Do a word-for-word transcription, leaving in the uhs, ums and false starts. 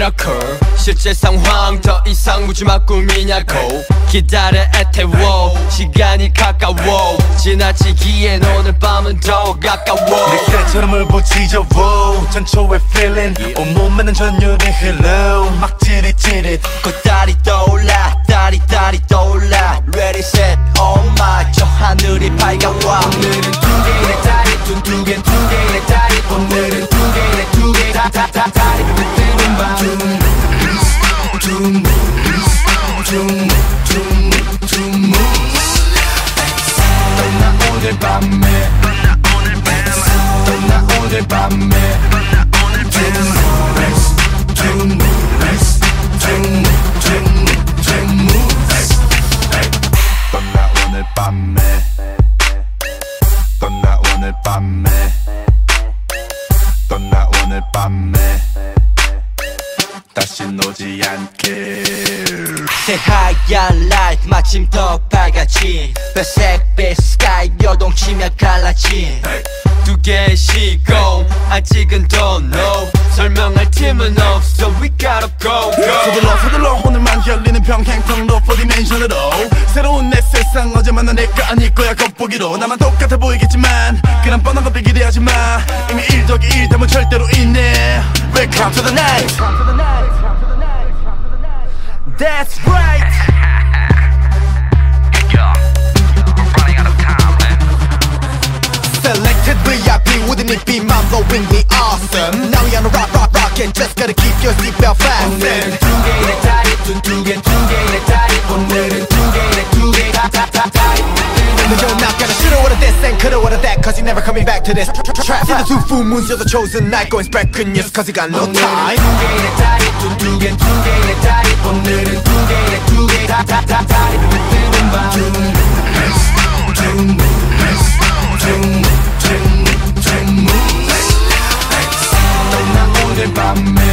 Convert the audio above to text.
미라클 실제 상황 더 이상 묻지마 꿈이냐고 기다려 애태워 시간이 가까워 지나치기엔 오늘 밤은 더 가까워 내 때처럼 울부짖어 전초의 feeling 온몸에는 전율이 흘러 막 찌릿찌릿 꽃다리 떠올라 다리 다리 떠올라 Ready set oh my 저 하늘이 밝아와 오늘은 두 개의 다리 두 개 두 개의 다리 오늘은 두 개의 두 개 다 다 다 다리 뜨는 밤 둠 둠 둠 떠나 오늘 밤에 떠나 오늘 밤에 떠나 오늘 밤에 떠나 오늘 밤에 떠나 오늘 밤에 다신 오지 않게 새하얀 라이트 마침 더 밝아진 배색빛 스카이 요동치며 갈라진 두 개의 시공 아직은 don't know 설명할 틈은 없어 we gotta go go 서둘러 서둘러 오늘만 열리는 평행통로 사 디멘션으로 새로운 내 세상 어제 만난 내가 아닐 거야 겉보기로 나만 똑같아 보이겠지만 그런 뻔한 것들 기대하지 마 이미 일 더하기 일 되면 절대로 있네 Welcome to the night That's right Selected V I P wouldn't it be mind-blowingly awesome Now you're on a rock rock rockin' just gotta keep your seatbelt fastened 오늘은 두 개의 다리 두 개 두 개의 다리 오늘은 두 개의 두 개 다 다 다 다리 No you're not gonna shoulda woulda this and coulda woulda that Cause you're never coming back to this trap See the two full moons you're the chosen night Going spread good news cause you got no time 두 개의 다리 두 개 두 개의 다리 오늘은 두 개의 두 개 다 다 다 다리 뜨는 밤 떠나 오늘 밤에